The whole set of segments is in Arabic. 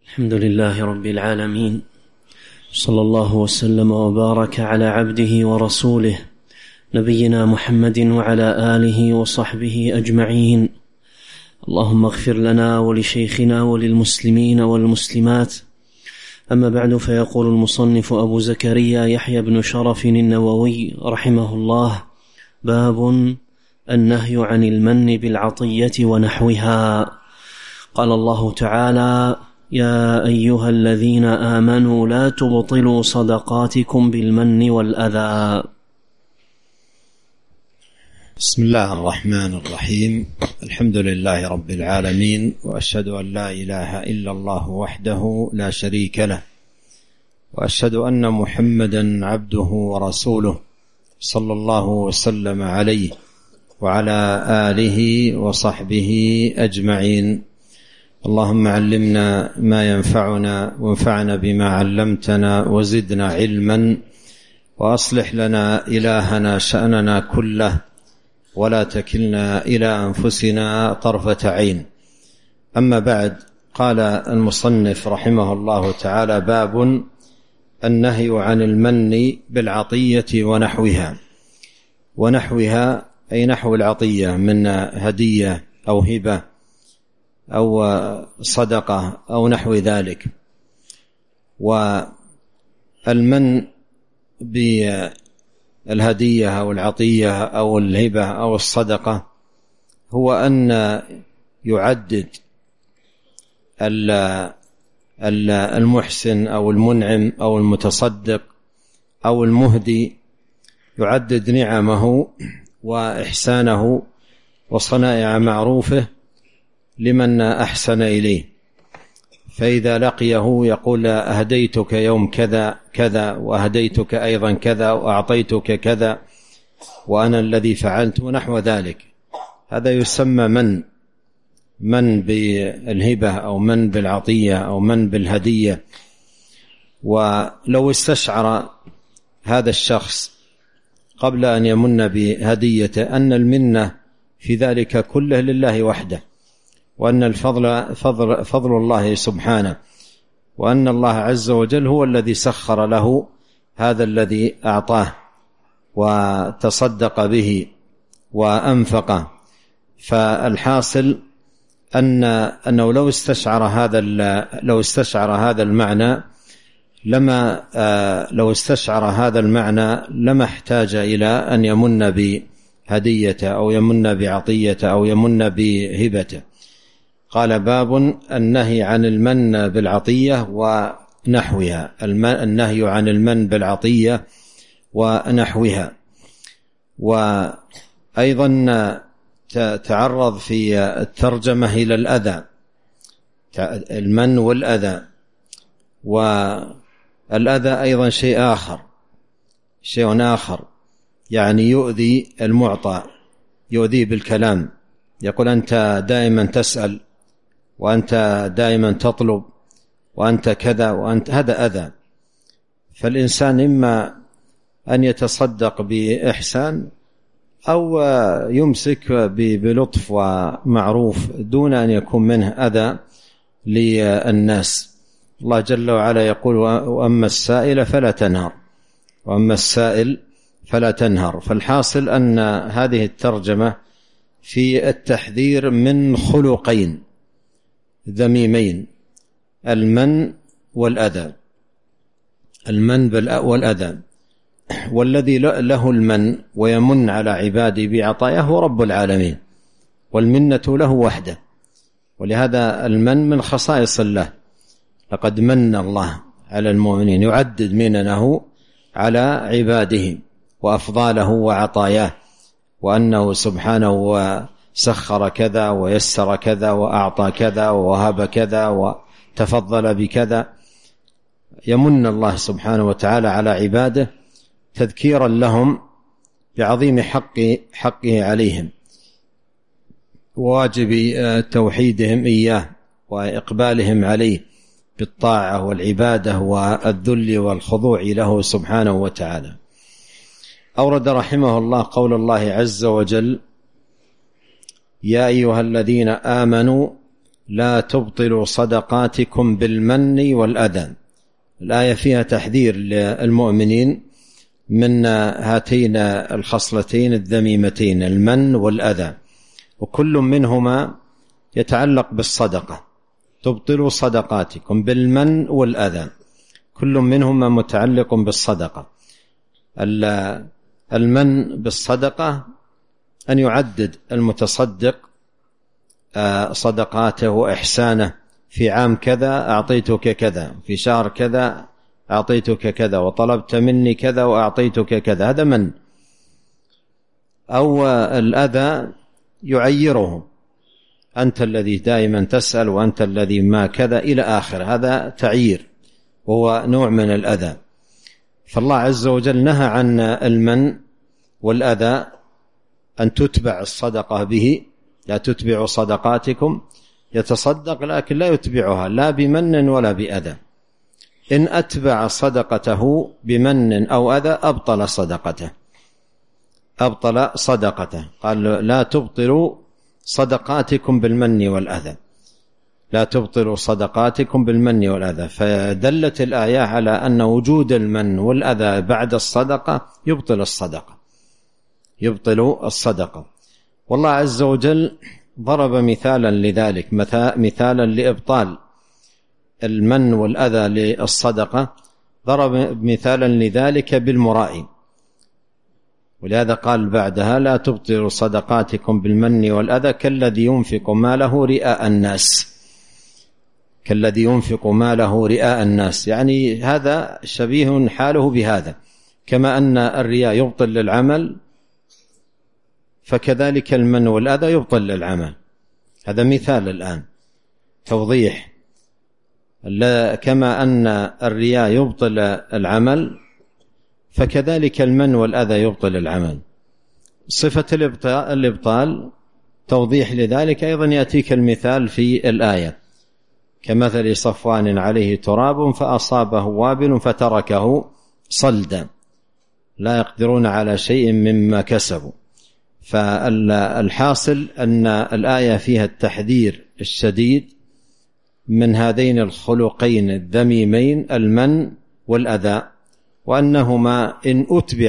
الحمد لله رب العالمين، صلى الله وسلم وبارك على عبده ورسوله نبينا محمد وعلى آله وصحبه أجمعين. اللهم اغفر لنا ولشيخنا وللمسلمين والمسلمات. أما بعد، فيقول المصنف أبو زكريا يحيى بن شرف النووي رحمه الله: باب النهي عن المن بالعطية ونحوها. قال الله تعالى: يا أيها الذين آمنوا لا تبطلوا صدقاتكم بالمن والأذى. بسم الله الرحمن الرحيم. الحمد لله رب العالمين، وأشهد أن لا إله إلا الله وحده لا شريك له، وأشهد أن محمدا عبده ورسوله صلى الله وسلم عليه وعلى آله وصحبه أجمعين. اللهم علمنا ما ينفعنا وانفعنا بما علمتنا وزدنا علما، وأصلح لنا إلهنا شأننا كله، ولا تكلنا إلى أنفسنا طرفة عين. أما بعد، قال المصنف رحمه الله تعالى: باب النهي عن المن بالعطية ونحوها. ونحوها أي نحو العطية من هدية أو هبة أو صدقة أو نحو ذلك. والمن بالهدية أو العطية أو الهبة أو الصدقة هو أن يعدد المحسن أو المنعم أو المتصدق أو المهدي، يعدد نعمه وإحسانه وصنائع معروفه لمن أحسن إليه. فإذا لقيه يقول: أهديتك يوم كذا كذا، وأهديتك أيضا كذا، وأعطيتك كذا، وأنا الذي فعلت، ونحو ذلك. هذا يسمى من بالهبة أو من بالعطية أو من بالهدية. ولو استشعر هذا الشخص قبل أن يمن بهديته أن المنة في ذلك كله لله وحده، وأن الفضل فضل الله سبحانه، وأن الله عز وجل هو الذي سخر له هذا الذي أعطاه وتصدق به وأنفقه. فالحاصل أنه لو استشعر هذا المعنى لما احتاج إلى أن يمن بهدية أو يمن بعطية أو يمن بهبته. قال: باب النهي عن المن بالعطية ونحوها. النهي عن المن بالعطية ونحوها. وأيضا تعرض في الترجمة إلى الأذى، المن والأذى. والأذى أيضا شيء آخر، يعني يؤذي المعطى، يؤذي بالكلام، يقول: أنت دائما تسأل، وأنت دائما تطلب، وأنت كذا، وأنت، هذا أذى. فالإنسان إما أن يتصدق بإحسان أو يمسك بلطف ومعروف دون أن يكون منه أذى للناس. الله جل وعلا يقول: وأما السائل فلا تنهر. فالحاصل أن هذه الترجمة في التحذير من خلقين ذميمين: المن والأذى. والذي له المن ويمن على عباده بعطاياه هو رب العالمين، والمنة له وحده. ولهذا المن من خصائص الله. لقد من الله على المؤمنين، يعدد مننه على عباده وأفضاله وعطاياه، وأنه سبحانه وسخر كذا ويسر كذا وأعطى كذا ووهب كذا وتفضل بكذا. يمن الله سبحانه وتعالى على عباده تذكيرا لهم بعظيم حقه عليهم، وواجب توحيدهم إياه، وإقبالهم عليه بالطاعة والعبادة والذل والخضوع له سبحانه وتعالى. أورد رحمه الله قول الله عز وجل: يا أيها الذين آمنوا لا تبطلوا صدقاتكم بالمن والأذى. الآية فيها تحذير للمؤمنين من هاتين الخصلتين الذميمتين، المن والأذى، وكل منهما يتعلق بالصدقة. تبطلوا صدقاتكم بالمن والأذى، كل منهما متعلق بالصدقة. المن بالصدقة أن يعدد المتصدق صدقاته وإحسانه، في عام كذا أعطيتك كذا، في شهر كذا أعطيتك كذا، وطلبت مني كذا وأعطيتك كذا، هذا من. أو الأذى يعيره، أنت الذي دائما تسأل، وأنت الذي ما كذا إلى آخر، هذا تعيير وهو نوع من الأذى. فالله عز وجل نهى عن المن والأذى، أن تتبع الصدقة به. لا تتبعوا صدقاتكم، يتصدق لكن لا يتبعها لا بمن ولا بأذى. إن أتبع صدقته بمن أو أذى أبطل صدقته، أبطل صدقته. قال لا تبطلوا صدقاتكم بالمن والأذى، لا تبطلوا صدقاتكم بالمن والأذى. فدلت الآية على أن وجود المن والأذى بعد الصدقة يبطل الصدقة، يبطل الصدقة. والله عز وجل ضرب مثالا لذلك، مثالا لإبطال المن والأذى للصدقة، ضرب مثالا لذلك بالمرائي، ولهذا قال بعدها لا تبطلوا صدقاتكم بالمن والأذى كالذي ينفق ماله رئاء الناس، كالذي ينفق ماله رئاء الناس. يعني هذا شبيه حاله بهذا، كما أن الرياء يبطل للعمل فكذلك المن والأذى يبطل للعمل. هذا مثال الآن توضيح، كما أن الرياء يبطل العمل فكذلك المن والأذى يبطل العمل. صفة الإبطال توضيح لذلك أيضا يأتيك المثال في الآية، كمثل صفوان عليه تراب فأصابه وابل فتركه صلدا لا يقدرون على شيء مما كسبوا. فالحاصل أن الآية فيها التحذير الشديد من هذين الخلقين الذميمين، المن والأذى، وأنهما إن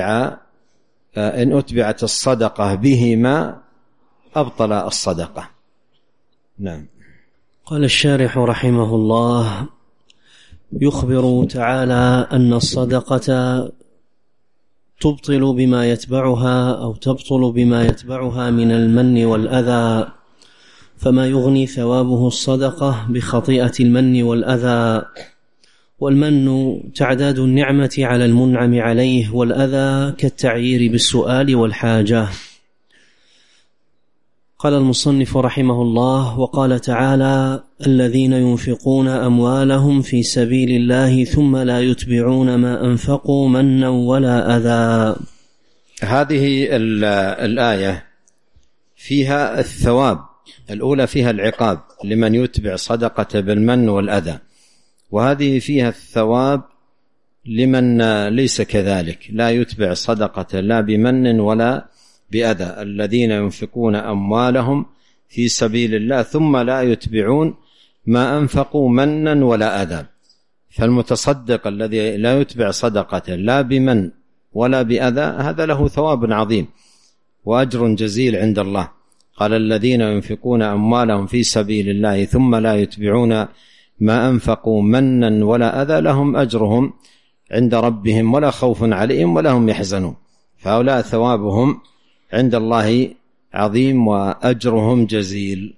أتبعت الصدقة بهما أبطل الصدقة. نعم. قال الشارح رحمه الله: يخبر تعالى أن الصدقة تبطل بما يتبعها أو تبطل بما يتبعها من المن والأذى، فما يغني ثوابه الصدقة بخطيئة المن والأذى. والمن تعداد النعمة على المنعم عليه، والأذى كالتعيير بالسؤال والحاجة. قال المصنف رحمه الله: وقال تعالى: الذين ينفقون أموالهم في سبيل الله ثم لا يتبعون ما أنفقوا منا ولا أذى. هذه الآية فيها الثواب، الأولى فيها العقاب لمن يتبع صدقة بالمن والأذى، وهذه فيها الثواب لمن ليس كذلك، لا يتبع صدقة لا بمن ولا بأذى. الذين ينفقون أموالهم في سبيل الله ثم لا يتبعون ما أنفقوا منا ولا أذى. فالمتصدق الذي لا يتبع صدقة لا بمن ولا بأذى هذا له ثواب عظيم وأجر جزيل عند الله. قال: الذين ينفقون أموالهم في سبيل الله ثم لا يتبعون ما أنفقوا منا ولا أذى لهم أجرهم عند ربهم ولا خوف عليهم ولا هم يحزنون. فهؤلاء ثوابهم عند الله عظيم وأجرهم جزيل.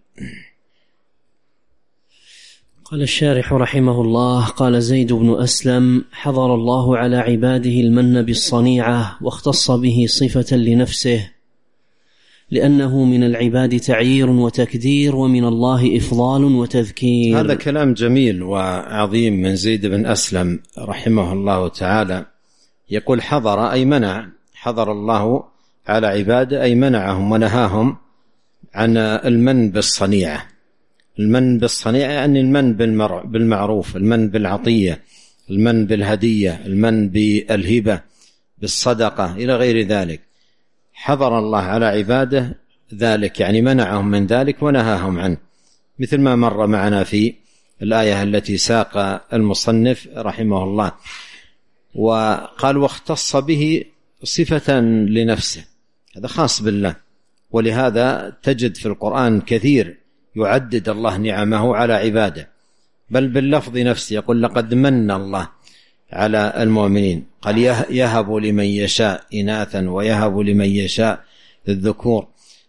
قال الشارح رحمه الله: قال زيد بن أسلم: حضر الله على عباده المن بالصنيعة، واختص به صفة لنفسه، لأنه من العباد تعيير وتكدير، ومن الله إفضال وتذكير. هذا كلام جميل وعظيم من زيد بن أسلم رحمه الله تعالى. يقول حضر أي منع، حضر الله على عباده أي منعهم ونهاهم عن المن بالصنيعة. المن بالصنيعة يعني المن بالمعروف، المن بالعطية، المن بالهدية، المن بالهبة، بالصدقة إلى غير ذلك. حضر الله على عباده ذلك يعني منعهم من ذلك ونهاهم عنه. مثل ما مر معنا في الآية التي ساق المصنف رحمه الله. وقال واختص به صفة لنفسه، هذا خاص بالله. ولهذا تجد في القرآن كثير يعدد الله نعمه على عباده، بل باللفظ نفسه يقول لقد من الله على المؤمنين، قال يهب لمن يشاء إناثا ويهب لمن يشاء الذكور.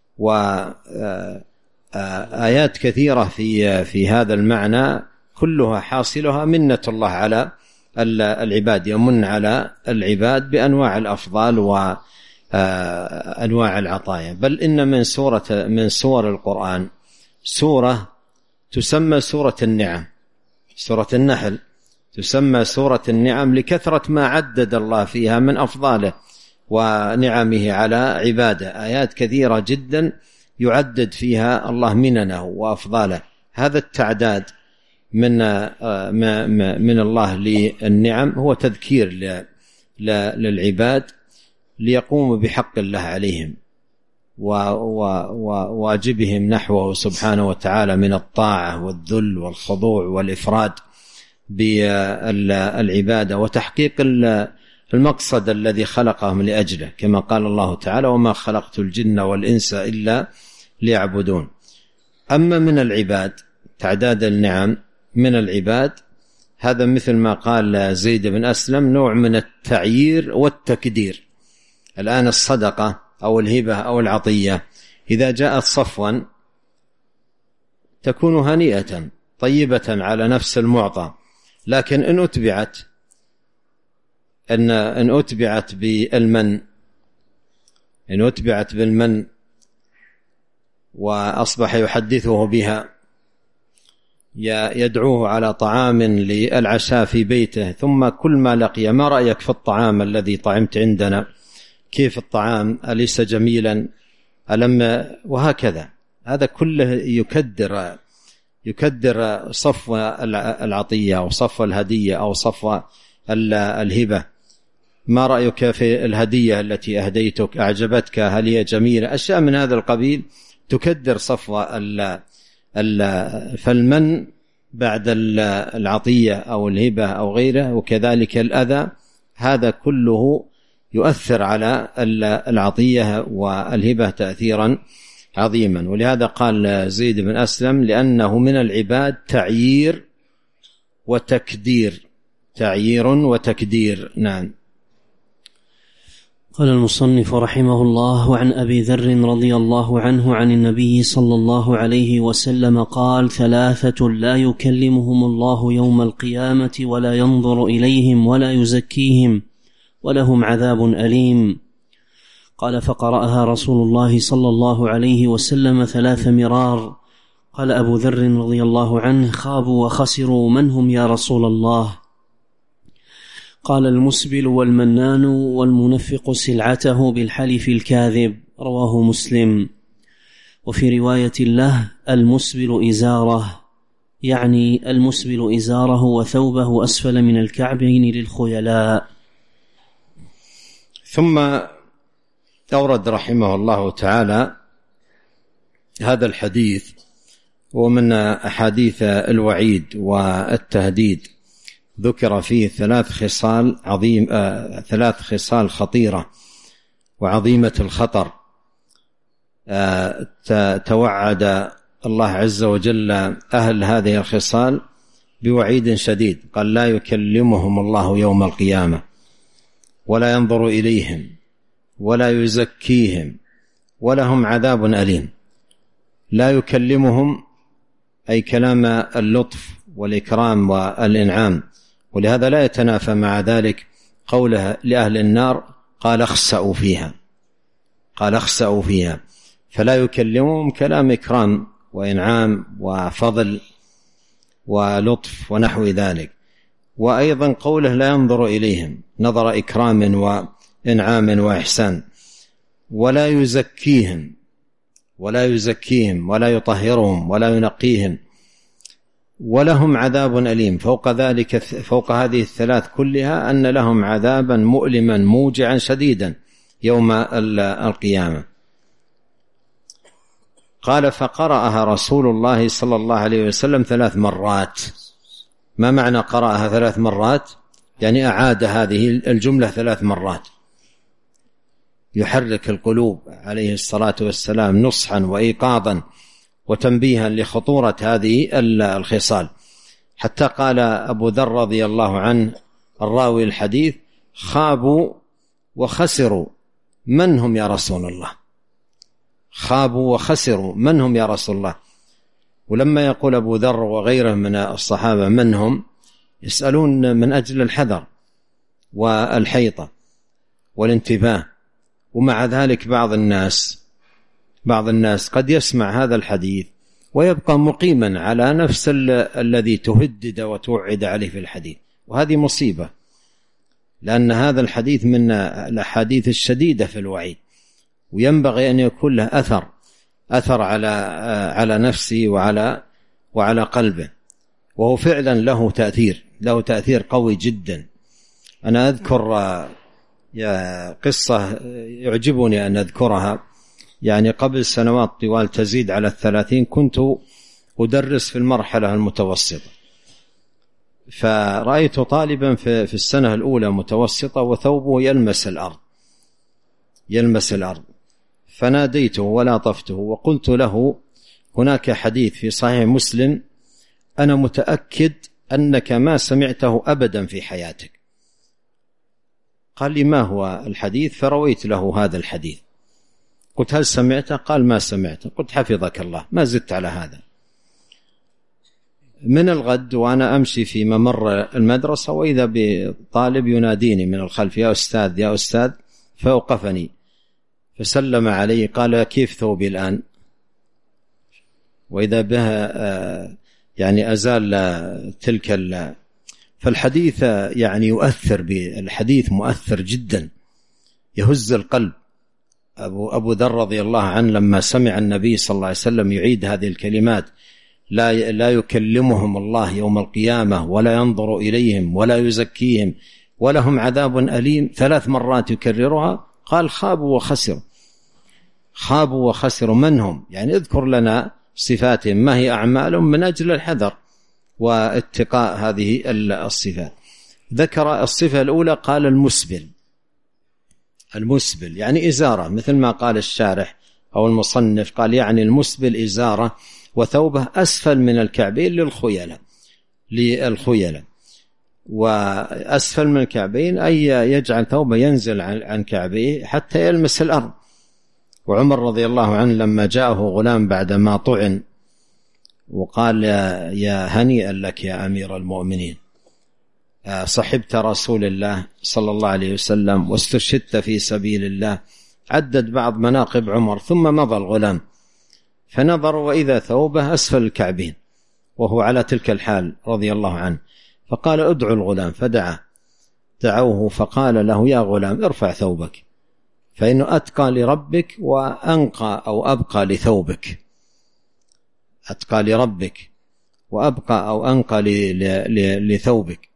وآيات كثيرة في هذا المعنى كلها حاصلها منة الله على العباد، يمن على العباد بأنواع الأفضال وأنواع العطايا. بل إن من سور القرآن سورة تسمى سورة النعم، سورة النحل تسمى سورة النعم لكثرة ما عدد الله فيها من أفضاله ونعمه على عباده، آيات كثيرة جدا يعدد فيها الله مننه وأفضاله. هذا التعداد من الله للنعم هو تذكير للعباد ليقوموا بحق الله عليهم وواجبهم نحوه سبحانه وتعالى من الطاعة والذل والخضوع والإفراد بالعبادة وتحقيق المقصد الذي خلقهم لأجله، كما قال الله تعالى وما خلقت الجن والإنس إلا ليعبدون. أما من العباد تعداد النعم من العباد، هذا مثل ما قال زيد بن أسلم نوع من التعيير والتكدير. الآن الصدقة أو الهبة أو العطية إذا جاءت صفوا تكون هنيئة طيبة على نفس المعطى، لكن إن أتبعت بالمن وأصبح يحدثه بها، يدعوه على طعام للعشاء في بيته، ثم كل ما لقي ما رأيك في الطعام الذي طعمت عندنا، كيف الطعام، أليس جميلا، وهكذا. هذا كله يكدر صفو العطية أو صفو الهدية أو صفو الهبة. ما رأيك في الهدية التي أهديتك، أعجبتك، هل هي جميلة، أشياء من هذا القبيل تكدر صفو فالمن بعد العطية أو الهبة أو غيره، وكذلك الأذى، هذا كله يؤثر على العطية والهبة تأثيرا عظيما. ولهذا قال زيد بن أسلم لأنه من العباد تعيير وتكدير. نعم. قال المصنف رحمه الله عن أبي ذر رضي الله عنه عن النبي صلى الله عليه وسلم قال 3 لا يكلمهم الله يوم القيامة ولا ينظر إليهم ولا يزكيهم ولهم عذاب أليم. قال فقرأها رسول الله صلى الله عليه وسلم 3 مرار. قال أبو ذر رضي الله عنه خابوا وخسروا، من هم يا رسول الله؟ قال المسبل والمنان والمنفق سلعته بالحلف الكاذب، رواه مسلم. وفي رواية له المسبل إزاره، يعني المسبل إزاره وثوبه أسفل من الكعبين للخيلاء. ثم أورد رحمه الله تعالى هذا الحديث، ومن أحاديث الوعيد والتهديد ذكر فيه 3 خصال خطيرة وعظيمة الخطر. توعد الله عز وجل أهل هذه الخصال بوعيد شديد، قال لا يكلمهم الله يوم القيامة ولا ينظر إليهم ولا يزكيهم ولهم عذاب أليم. لا يكلمهم أي كلام اللطف والإكرام والإنعام، ولهذا لا يتنافى مع ذلك قوله لأهل النار قال اخسأوا فيها، فلا يكلمهم كلام إكرام وإنعام وفضل ولطف ونحو ذلك. وأيضا قوله لا ينظر إليهم نظر إكرام وإنعام وإحسان، ولا يزكيهم ولا يطهرهم ولا ينقيهم، ولهم عذاب أليم. فوق ذلك، فوق هذه ال3 كلها، أن لهم عذابا مؤلما موجعا شديدا يوم القيامة. قال فقرأها رسول الله صلى الله عليه وسلم 3 مرات. ما معنى قرأها 3 مرات؟ يعني أعاد هذه الجملة 3 مرات، يحرك القلوب عليه الصلاة والسلام نصحا وإيقاظا وتنبيها لخطورة هذه الخصال، حتى قال أبو ذر رضي الله عنه الراوي الحديث: خابوا وخسروا من هم يا رسول الله؟ خابوا وخسروا من هم يا رسول الله؟ ولما يقول أبو ذر وغيره من الصحابة من هم، يسألون من أجل الحذر والحيطة والانتباه. ومع ذلك بعض الناس قد يسمع هذا الحديث ويبقى مقيما على نفس الذي تهدد وتوعد عليه في الحديث، وهذه مصيبة، لأن هذا الحديث من الأحاديث الشديدة في الوعيد، وينبغي أن يكون له أثر على نفسه وعلى قلبه، وهو فعلا له تأثير قوي جدا. أنا أذكر قصة يعجبني أن أذكرها، يعني قبل سنوات طوال تزيد على 30 كنت أدرس في المرحلة المتوسطة، فرأيت طالبا في السنة الأولى متوسطة وثوبه يلمس الأرض، فناديته ولاطفته وقلت له: هناك حديث في صحيح مسلم أنا متأكد أنك ما سمعته أبدا في حياتك. قال لي: ما هو الحديث؟ فرويت له هذا الحديث. قلت: هل سمعته؟ قال: ما سمعته. قلت: حفظك الله، ما زدت على هذا. من الغد وأنا أمشي في ممر المدرسة وإذا بطالب يناديني من الخلف: يا أستاذ يا أستاذ، فأوقفني فسلم علي، قال: كيف ثوبي الآن؟ وإذا بها يعني أزال تلك فالحديث يعني يؤثر، بالحديث مؤثر جدا، يهز القلب. أبو ذر رضي الله عنه لما سمع النبي صلى الله عليه وسلم يعيد هذه الكلمات: لا يكلمهم الله يوم القيامة ولا ينظر إليهم ولا يزكيهم ولهم عذاب أليم 3 مرات يكررها، قال: خابوا وخسروا من هم؟ يعني اذكر لنا صفاتهم، ما هي أعمالهم، من أجل الحذر واتقاء هذه الصفات. ذكر الصفة الأولى، قال: المسبل يعني إزارة، مثل ما قال الشارح أو المصنف، قال يعني المسبل إزارة وثوبه أسفل من الكعبين للخيلة، وأسفل من الكعبين أي يجعل ثوبه ينزل عن كعبيه حتى يلمس الأرض. وعمر رضي الله عنه لما جاءه غلام بعدما طعن وقال: يا هنيئا لك يا أمير المؤمنين، صحبت رسول الله صلى الله عليه وسلم واستشهدت في سبيل الله، عدد بعض مناقب عمر، ثم مضى الغلام فنظر وإذا ثوبه أسفل الكعبين وهو على تلك الحال رضي الله عنه، فقال: ادعوا الغلام، دعوه فقال له: يا غلام ارفع ثوبك، فإنه أتقى لربك وأنقى أو أبقى لثوبك. أتقى لربك وأبقى أو أنقى لثوبك.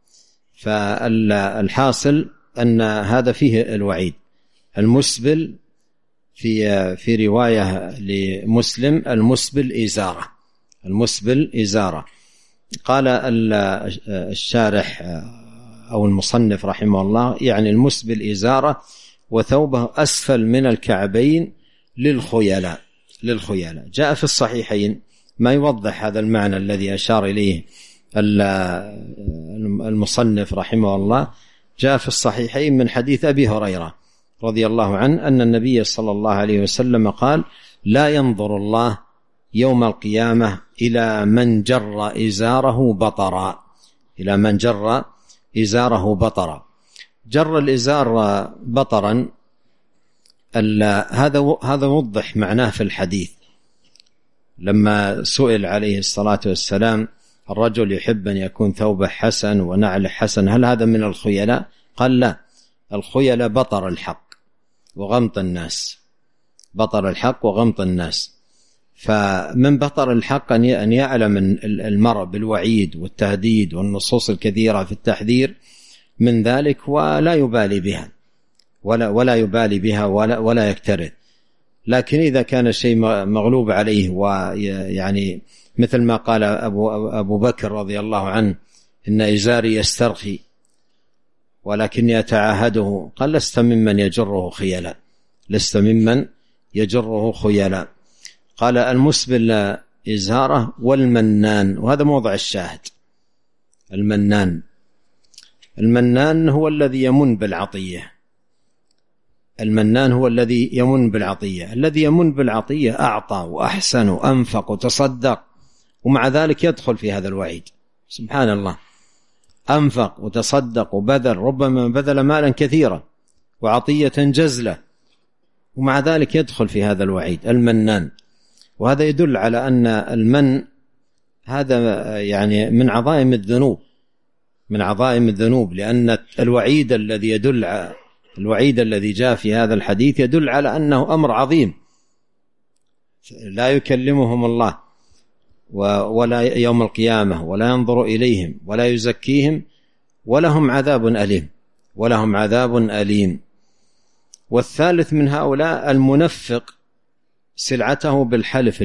فالحاصل أن هذا فيه الوعيد. المسبل في رواية لمسلم: المسبل إزارة. قال الشارح أو المصنف رحمه الله: يعني المسبل إزارة وثوبه أسفل من الكعبين للخيلاء. جاء في الصحيحين ما يوضح هذا المعنى الذي أشار إليه المصنف رحمه الله. جاء في الصحيحين من حديث أبي هريرة رضي الله عنه أن النبي صلى الله عليه وسلم قال: لا ينظر الله يوم القيامة إلى من جر إزاره بطرا. جر الإزار بطرا، هذا وضح معناه في الحديث لما سئل عليه الصلاة والسلام: الرجل يحب أن يكون ثوبه حسن ونعل حسن، هل هذا من الخيلاء؟ قال: لا، الخيلاء بطر الحق وغمط الناس. فمن بطر الحق أن يعلم المرء بالوعيد والتهديد والنصوص الكثيرة في التحذير من ذلك ولا يبالي بها ولا يكترث. لكن إذا كان الشيء مغلوب عليه، ويعني مثل ما قال أبو بكر رضي الله عنه إن إزاري يسترخي ولكني أتعاهده، قال لست ممن يجره خيلا، لست ممن يجره خيلا. قال المسبل إزاره والمنان، وهذا موضع الشاهد. المنان هو الذي يمن بالعطية، المنان هو الذي يمن بالعطية. الذي يمن بالعطية أعطى وأحسن وأنفق وتصدق، ومع ذلك يدخل في هذا الوعيد. سبحان الله، أنفق وتصدق وبذل، ربما بذل مالا كثيرا وعطية جزلة، ومع ذلك يدخل في هذا الوعيد المنان. وهذا يدل على أن المن هذا يعني من عظائم الذنوب، من عظائم الذنوب، لأن الوعيد الذي جاء في هذا الحديث يدل على أنه أمر عظيم. لا يكلمهم الله ولا يوم القيامة، ولا ينظر إليهم ولا يزكيهم، ولهم عذاب أليم. والثالث من هؤلاء المنفق سلعته بالحلف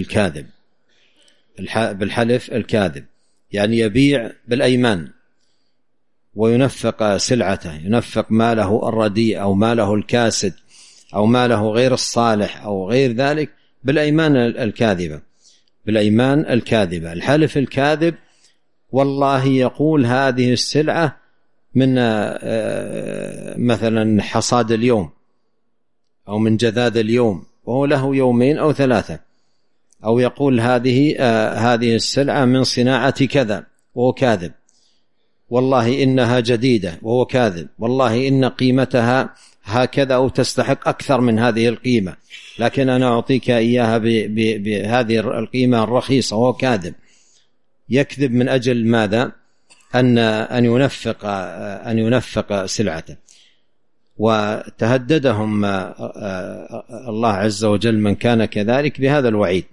الكاذب، يعني يبيع بالأيمان وينفق سلعته، ينفق ماله الرديء أو ماله الكاسد أو ماله غير الصالح أو غير ذلك بالأيمان الكاذبة. الحلف الكاذب، والله يقول هذه السلعة من مثلا حصاد اليوم أو من جذاذ اليوم وهو له يومين أو 3، أو يقول هذه السلعة من صناعة كذا وهو كاذب، والله إنها جديدة وهو كاذب، والله إن قيمتها هكذا أو تستحق أكثر من هذه القيمة، لكن أنا أعطيك إياها بهذه القيمة الرخيصة وهو كاذب. يكذب من أجل ماذا؟ أن ينفق سلعته. وتهددهم الله عز وجل من كان كذلك بهذا الوعيد.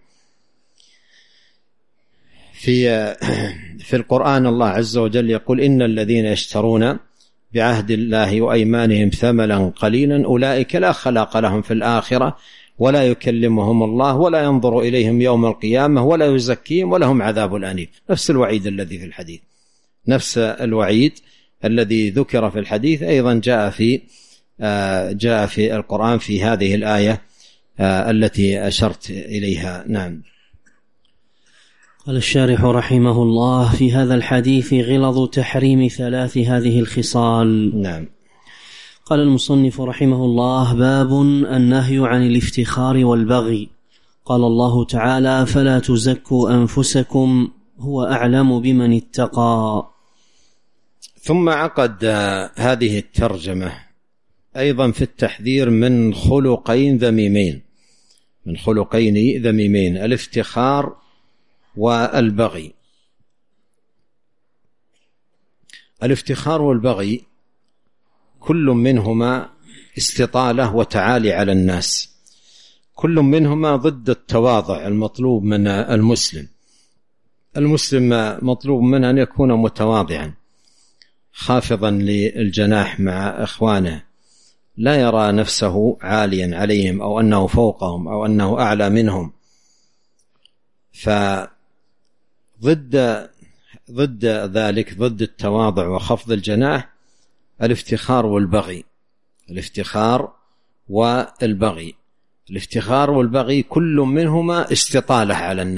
في القرآن الله عز وجل يقول إن الذين يشترون بعهد الله وأيمانهم ثمنا قليلا أولئك لا خلاق لهم في الآخرة ولا يكلمهم الله ولا ينظر إليهم يوم القيامة ولا يزكيهم ولهم عذاب أليم. نفس الوعيد الذي في الحديث، نفس الوعيد الذي ذكر في الحديث أيضا جاء في القرآن في هذه الآية التي أشرت إليها. نعم. قال الشارح رحمه الله في هذا الحديث غلظ تحريم 3 هذه الخصال. نعم. قال المصنف رحمه الله: باب النهي عن الافتخار والبغي. قال الله تعالى: فلا تزكوا أنفسكم هو أعلم بمن اتقى. ثم عقد هذه الترجمة أيضا في التحذير من خلقين ذميمين، الافتخار والبغي. الافتخار والبغي كل منهما استطالة وتعالي على الناس، كل منهما ضد التواضع المطلوب من المسلم. المسلم مطلوب منه أن يكون متواضعا خافضا للجناح مع إخوانه، لا يرى نفسه عاليا عليهم أو أنه فوقهم أو أنه أعلى منهم. فضد ذلك، ضد التواضع وخفض الجناح، الافتخار والبغي كل منهما استطالة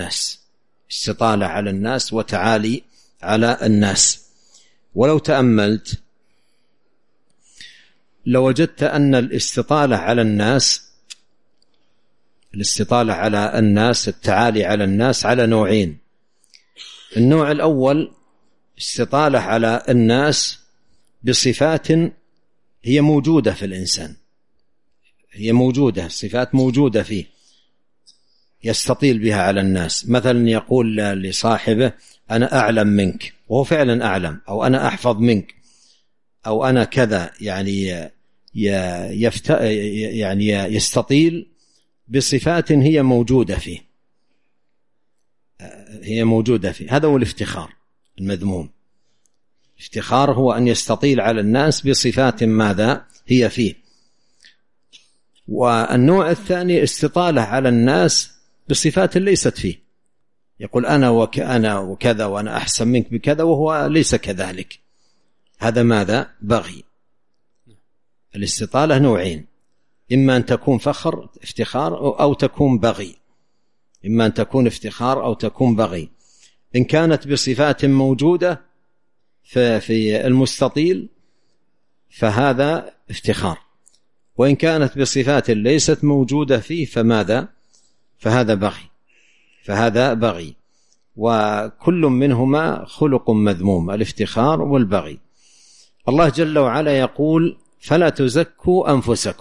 على الناس وتعالي على الناس. ولو تأملت لوجدت أن الاستطالة على الناس، التعالي على الناس على نوعين. النوع الأول استطالة على الناس بصفات هي موجودة في الإنسان، صفات موجودة فيه يستطيل بها على الناس. مثلا يقول لصاحبه أنا أعلم منك، وهو فعلا أعلم، أو أنا أحفظ منك، أو أنا كذا، يعني يستطيل بصفات هي موجودة فيه. هذا هو الافتخار المذموم. الافتخار هو أن يستطيل على الناس بصفات ماذا هي فيه. والنوع الثاني استطالة على الناس بصفات ليست فيه، يقول أنا وكذا وأنا أحسن منك بكذا وهو ليس كذلك. هذا ماذا؟ بغي. الاستطالة نوعين، إما أن تكون فخر افتخار أو تكون بغي، إما أن تكون افتخار أو تكون بغي. إن كانت بصفات موجودة في المستطيل فهذا افتخار، وإن كانت بصفات ليست موجودة فيه فماذا؟ فهذا بغي. وكل منهما خلق مذموم، الافتخار والبغي. الله جل وعلا يقول فلا تزكوا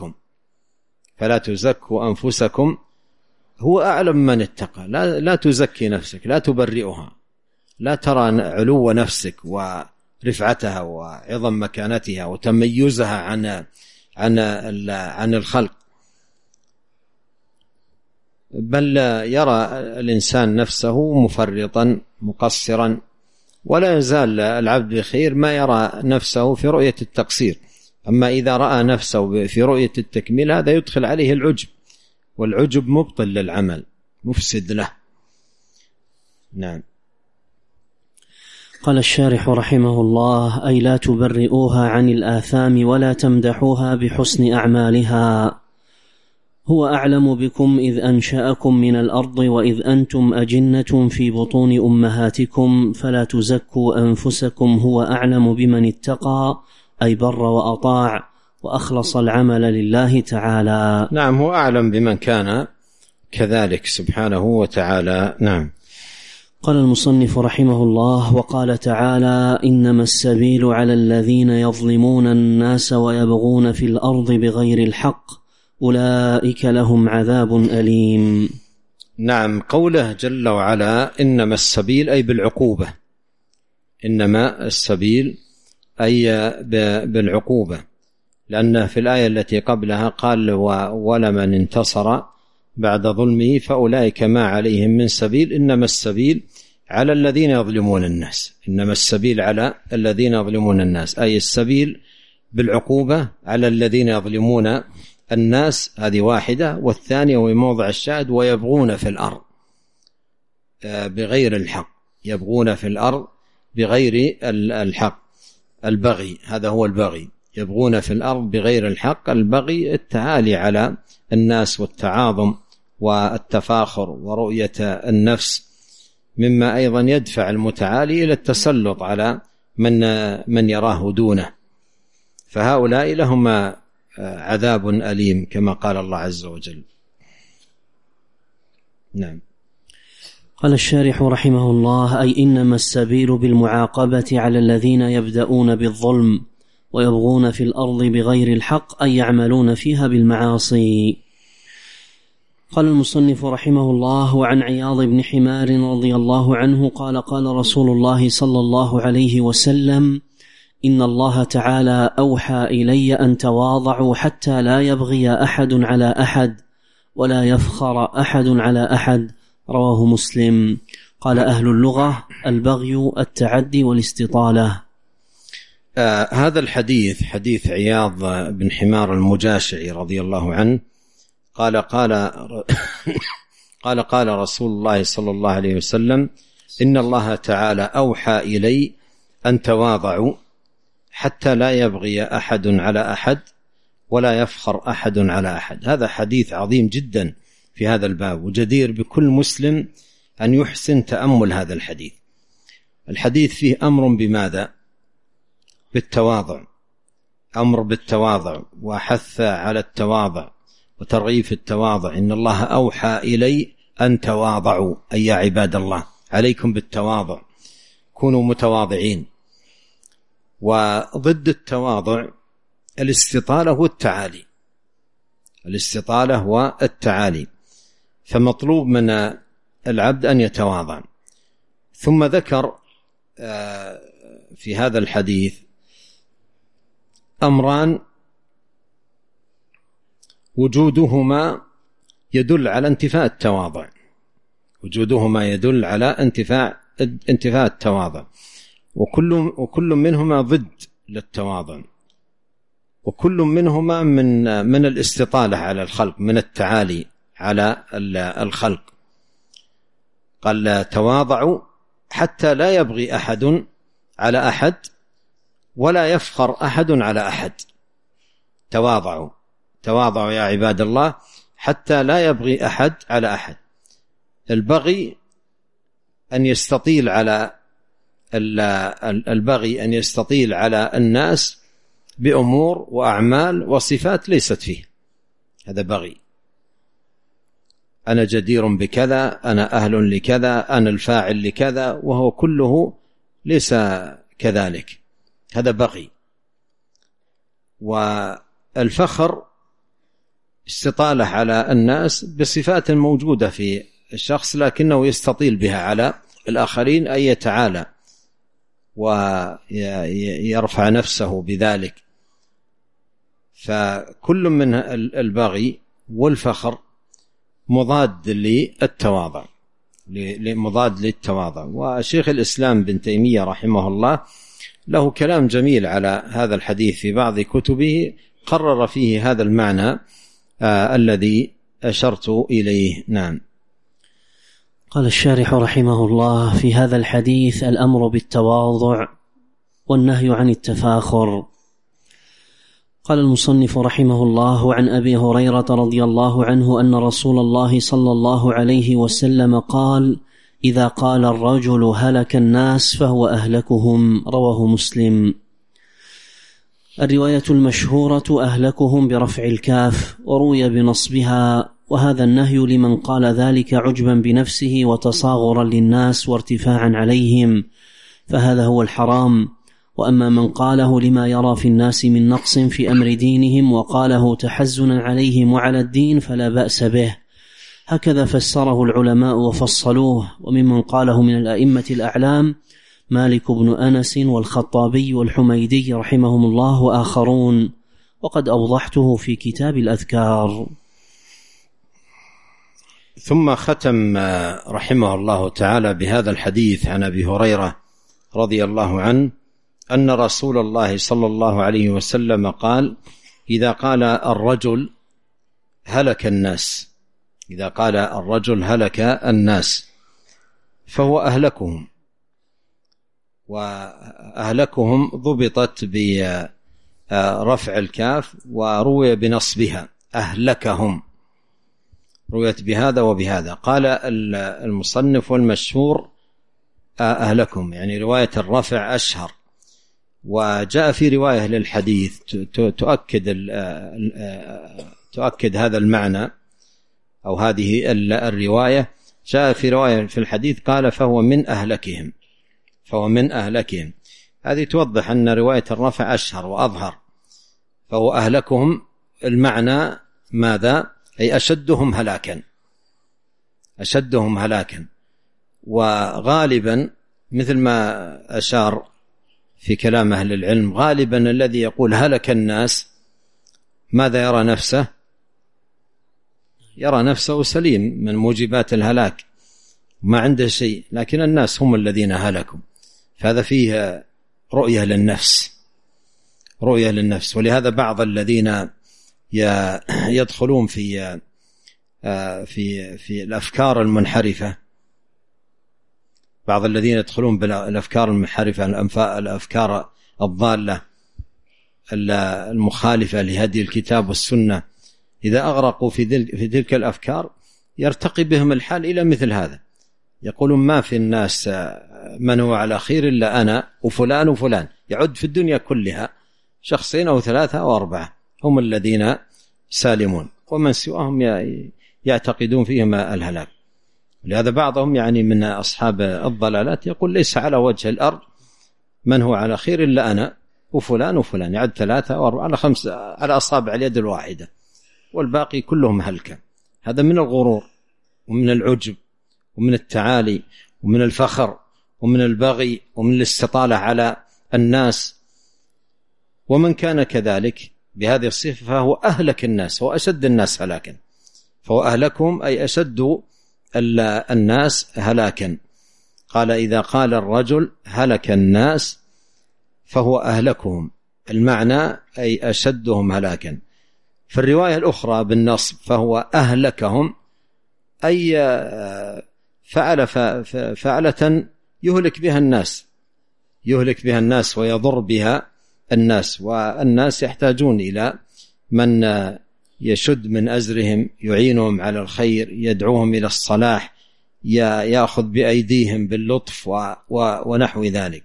أنفسكم هو أعلم من اتقى. لا تزكي نفسك، لا تبرئها، لا ترى علو نفسك ورفعتها وعظم مكانتها وتميزها عن الخلق، بل يرى الإنسان نفسه مفرطا مقصرا، ولا يزال العبد بخير ما يرى نفسه في رؤية التقصير. أما إذا رأى نفسه في رؤية التكميل هذا يدخل عليه العجب، والعجب مبطل للعمل مفسد له. نعم. قال الشارح رحمه الله: أي لا تبرئوها عن الآثام ولا تمدحوها بحسن أعمالها، هو أعلم بكم إذ أنشأكم من الأرض وإذ أنتم أجنة في بطون أمهاتكم، فلا تزكوا أنفسكم، هو أعلم بمن اتقى أي بر وأطاع وأخلص العمل لله تعالى. نعم، هو أعلم بمن كان كذلك سبحانه وتعالى. نعم. قال المصنف رحمه الله: وقال تعالى: إنما السبيل على الذين يظلمون الناس ويبغون في الأرض بغير الحق أولئك لهم عذاب أليم. نعم، قوله جل وعلا إنما السبيل أي بالعقوبة، إنما السبيل أي بالعقوبة، لأن في الآية التي قبلها قال ولمن انتصر بعد ظلمه فأولئك ما عليهم من سبيل. إنما السبيل على الذين يظلمون الناس، إنما السبيل على الذين يظلمون الناس، أي السبيل بالعقوبة على الذين يظلمون الناس، هذه واحدة. والثانية وموضع الشاهد ويبغون في الأرض بغير الحق، يبغون في الأرض بغير الحق، البغي، هذا هو البغي، يبغون في الأرض بغير الحق. البغي التعالي على الناس والتعاظم والتفاخر ورؤية النفس، مما أيضا يدفع المتعالي إلى التسلط على من يراه دونه، فهؤلاء لهم عذاب أليم كما قال الله عز وجل. نعم. قال الشارح رحمه الله: أي إنما السبيل بالمعاقبة على الذين يبدأون بالظلم ويبغون في الأرض بغير الحق، أي يعملون فيها بالمعاصي. قال المصنف رحمه الله: وعن عياض بن حمار رضي الله عنه قال: قال رسول الله صلى الله عليه وسلم: إن الله تعالى أوحى إلي أن تواضعوا حتى لا يبغي أحد على أحد ولا يفخر أحد على أحد، رواه مسلم. قال أهل اللغة: البغي التعدي والاستطالة. هذا الحديث حديث عياض بن حمار المجاشعي رضي الله عنه قال رسول الله صلى الله عليه وسلم: إن الله تعالى أوحى إلي أن تواضعوا حتى لا يبغي أحد على أحد ولا يفخر أحد على أحد. هذا حديث عظيم جدا في هذا الباب، وجدير بكل مسلم أن يحسن تأمل هذا الحديث. الحديث فيه أمر بماذا؟ بالتواضع، أمر بالتواضع وحث على التواضع وترغيب في التواضع. إن الله أوحى إلي أن تواضعوا، أي يا عباد الله عليكم بالتواضع، كونوا متواضعين. وضد التواضع الاستطالة والتعالي، الاستطالة والتعالي، فمطلوب من العبد أن يتواضع. ثم ذكر في هذا الحديث أمران وجودهما يدل على انتفاء التواضع، وجودهما يدل على انتفاء التواضع، وكل منهما ضد للتواضع. وكل منهما من الاستطالة على الخلق، من التعالي على الخلق. قال تواضعوا حتى لا يبغي أحد على أحد ولا يفخر أحد على أحد. تواضعوا يا عباد الله حتى لا يبغي أحد على أحد. البغي أن يستطيل على الناس بأمور وأعمال وصفات ليست فيه، هذا بغي. أنا جدير بكذا، أنا أهل لكذا، أنا الفاعل لكذا، وهو كله ليس كذلك، هذا بغي. والفخر استطالة على الناس بصفات موجودة في الشخص لكنه يستطيل بها على الآخرين، أي يتعالى ويرفع نفسه بذلك. فكل من البغي والفخر مضاد للتواضع. وشيخ الإسلام بن تيمية رحمه الله له كلام جميل على هذا الحديث في بعض كتبه، قرر فيه هذا المعنى الذي أشرت إليه. نعم. قال الشارح رحمه الله: في هذا الحديث الأمر بالتواضع والنهي عن التفاخر. قال المصنف رحمه الله: عن أبي هريرة رضي الله عنه أن رسول الله صلى الله عليه وسلم قال: إذا قال الرجل هلك الناس فهو أهلكهم. رواه مسلم. الرواية المشهورة أهلكهم برفع الكاف، وروي بنصبها، وهذا النهي لمن قال ذلك عجبا بنفسه وتصاغرا للناس وارتفاعا عليهم، فهذا هو الحرام. وأما من قاله لما يرى في الناس من نقص في أمر دينهم وقاله تحزنا عليهم وعلى الدين فلا بأس به. هكذا فسره العلماء وفصلوه. وممن قاله من الأئمة الأعلام مالك بن أنس والخطابي والحميدي رحمهم الله وآخرون، وقد أوضحته في كتاب الأذكار. ثم ختم رحمه الله تعالى بهذا الحديث عن أبي هريرة رضي الله عنه أن رسول الله صلى الله عليه وسلم قال: إذا قال الرجل هلك الناس فهو أهلكهم. وأهلكهم ضبطت برفع الكاف وروي بنصبها، أهلكهم رويت بهذا وبهذا. قال المصنف والمشهور أهلكم، يعني رواية الرفع أشهر. وجاء في رواية للحديث تؤكد هذا المعنى أو هذه الرواية. جاء في رواية في الحديث قال فهو من أهلكهم. هذه توضح أن رواية الرفع أشهر وأظهر. فهو أهلكهم المعنى ماذا؟ أي أشدهم هلاكا. وغالبا مثل ما أشار في كلام أهل العلم، غالبا الذي يقول هلك الناس ماذا يرى نفسه سليم من موجبات الهلاك، ما عنده شيء، لكن الناس هم الذين هلكوا. فهذا فيه رؤية للنفس. ولهذا بعض الذين يدخلون في الأفكار المنحرفة، بعض الذين يدخلون بالأفكار المنحرفة، الأفكار الضالة المخالفة لهدي الكتاب والسنة، إذا أغرقوا في تلك الأفكار يرتقي بهم الحال إلى مثل هذا. يقولون ما في الناس من هو على خير إلا أنا وفلان، يعد في الدنيا كلها شخصين أو 3 أو 4 هم الذين سالمون، ومن سواهم يعتقدون فيهم الهلاك. لهذا بعضهم يعني من أصحاب الضلالات يقول ليس على وجه الأرض من هو على خير إلا أنا وفلان، يعد 3 أو 4 على 5 على أصابع اليد الواحدة، والباقي كلهم هلكة. هذا من الغرور ومن العجب ومن التعالي ومن الفخر ومن البغي ومن الاستطالة على الناس. ومن كان كذلك بهذه الصفة فهو أهلك الناس، هو أشد الناس هلاكا. فهو أهلكهم أي أشد الناس هلاكا. قال إذا قال الرجل هلك الناس فهو أهلكهم، المعنى أي أشدهم هلاكا. في الرواية الأخرى بالنصب فهو أهلكهم، أي فعل فعلة يهلك بها الناس ويضر بها الناس، والناس يحتاجون إلى من يشد من أزرهم، يعينهم على الخير، يدعوهم إلى الصلاح، يأخذ بأيديهم باللطف ونحو ذلك.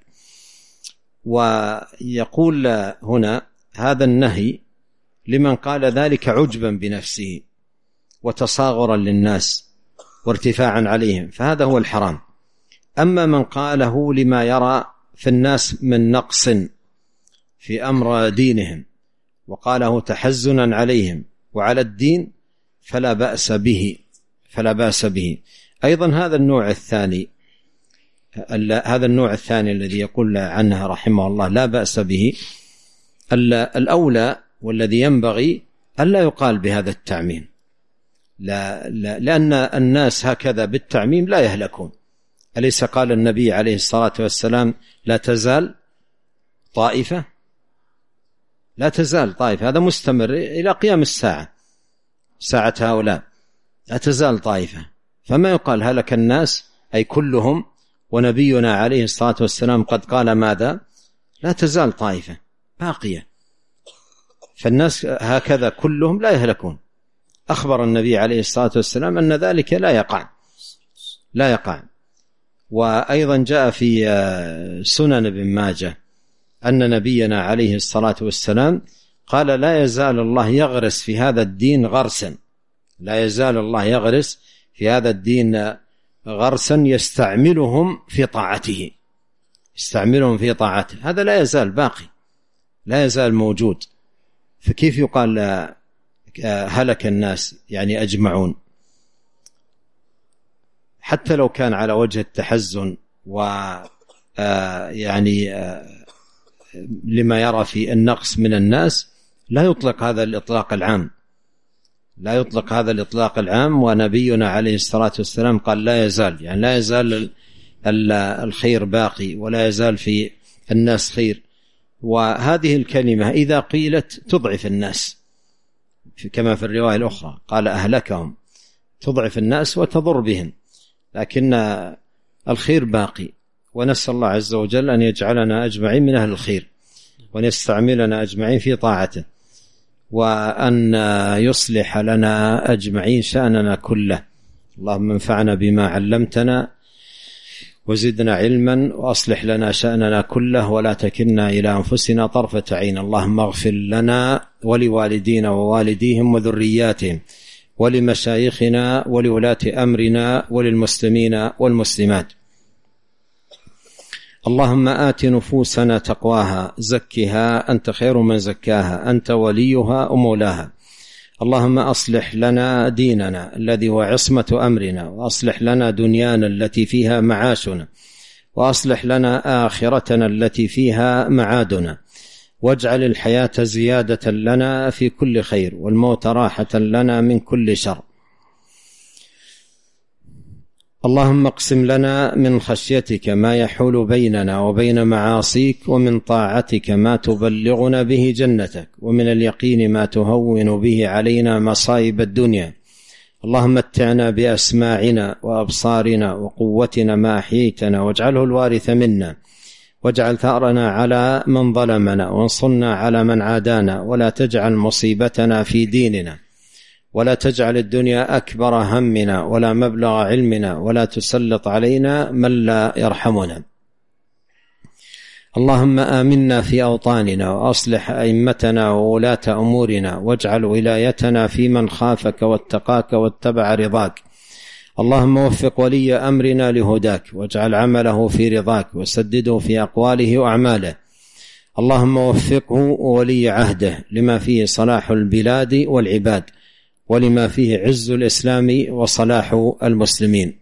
ويقول هنا هذا النهي لمن قال ذلك عجبا بنفسه وتصاغرا للناس وارتفاعا عليهم، فهذا هو الحرام. أما من قاله لما يرى في الناس من نقص في أمر دينهم وقاله تحزنا عليهم وعلى الدين فلا بأس به. أيضا هذا النوع الثاني الذي يقول عنه رحمه الله لا بأس به، الأولى والذي ينبغي ألا يقال بهذا التعميم، لأن الناس هكذا بالتعميم لا يهلكون. أليس قال النبي عليه الصلاة والسلام لا تزال طائفة، هذا مستمر إلى قيام الساعة، ساعة هؤلاء لا تزال طائفة، فما يقال هلك الناس أي كلهم، ونبينا عليه الصلاة والسلام قد قال ماذا؟ لا تزال طائفة باقية، فالناس هكذا كلهم لا يهلكون. أخبر النبي عليه الصلاة والسلام أن ذلك لا يقع. وأيضا جاء في سنن ابن ماجه أن نبينا عليه الصلاة والسلام قال لا يزال الله يغرس في هذا الدين غرسا، لا يزال الله يغرس في هذا الدين غرسا يستعملهم في طاعته، هذا لا يزال باقي، لا يزال موجود. فكيف يقال هلك الناس يعني أجمعون؟ حتى لو كان على وجه التحزن يعني لما يرى في النقص من الناس، لا يطلق هذا الإطلاق العام. ونبينا عليه الصلاة والسلام قال لا يزال، يعني لا يزال الخير باقي ولا يزال في الناس خير. وهذه الكلمة إذا قيلت تضعف الناس، كما في الرواية الأخرى قال أهلكهم، تضعف الناس وتضر بهم، لكن الخير باقي. ونسأل الله عز وجل أن يجعلنا أجمعين من أهل الخير، وأن يستعملنا أجمعين في طاعته، وأن يصلح لنا أجمعين شأننا كله. اللهم انفعنا بما علمتنا وزدنا علما، وأصلح لنا شأننا كله، ولا تكلنا إلى أنفسنا طرفة عين. اللهم اغفر لنا ولوالدينا ووالديهم وذرياتهم ولمشايخنا ولولاة أمرنا وللمسلمين والمسلمات. اللهم آت نفوسنا تقواها، زكها أنت خير من زكاها، أنت وليها ومولاها. اللهم أصلح لنا ديننا الذي هو عصمة أمرنا، وأصلح لنا دنيانا التي فيها معاشنا، وأصلح لنا آخرتنا التي فيها معادنا، واجعل الحياة زيادة لنا في كل خير، والموت راحة لنا من كل شر. اللهم اقسم لنا من خشيتك ما يحول بيننا وبين معاصيك، ومن طاعتك ما تبلغنا به جنتك، ومن اليقين ما تهون به علينا مصائب الدنيا. اللهم متعنا بأسماعنا وأبصارنا وقوتنا ما أحييتنا، واجعله الوارث منا، واجعل ثأرنا على من ظلمنا، وانصرنا على من عادانا، ولا تجعل مصيبتنا في ديننا، ولا تجعل الدنيا أكبر همنا ولا مبلغ علمنا، ولا تسلط علينا من لا يرحمنا. اللهم آمنا في أوطاننا، وأصلح أئمتنا وولاة أمورنا، واجعل ولايتنا في من خافك واتقاك واتبع رضاك. اللهم وفق ولي أمرنا لهداك، واجعل عمله في رضاك، وسدده في أقواله وأعماله. اللهم وفقه وولي عهده لما فيه صلاح البلاد والعباد، ولما فيه عز الإسلام وصلاح المسلمين.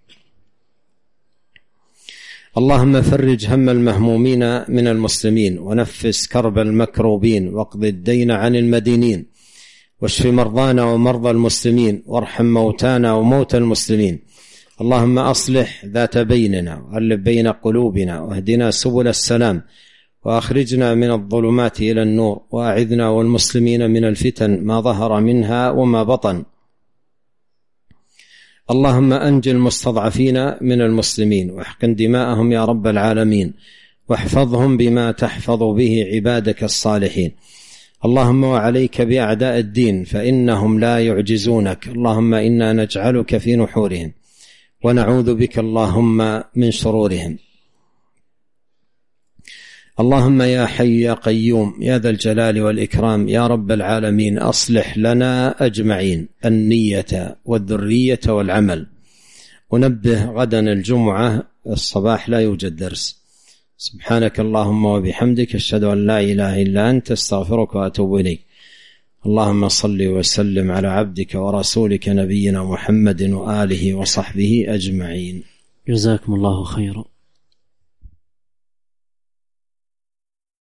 اللهم فرج هم المهمومين من المسلمين، ونفس كرب المكروبين، واقض الدين عن المدينين، واشف مرضانا ومرضى المسلمين، وارحم موتانا وموتى المسلمين. اللهم أصلح ذات بيننا، وألف بين قلوبنا، واهدنا سبل السلام، وأخرجنا من الظلمات إلى النور، وأعذنا والمسلمين من الفتن ما ظهر منها وما بطن. اللهم أنج المستضعفين من المسلمين واحقن دماءهم يا رب العالمين، واحفظهم بما تحفظ به عبادك الصالحين. اللهم وعليك بأعداء الدين فإنهم لا يعجزونك. اللهم إنا نجعلك في نحورهم ونعوذ بك اللهم من شرورهم. اللهم يا حي يا قيوم يا ذا الجلال والإكرام يا رب العالمين، أصلح لنا أجمعين النية والذرية والعمل. ونبه غدا الجمعة الصباح لا يوجد درس. سبحانك اللهم وبحمدك، أشهد أن لا إله إلا أنت، استغفرك وأتوب إليك. اللهم صل وسلم على عبدك ورسولك نبينا محمد وآله وصحبه أجمعين. جزاكم الله خيرا.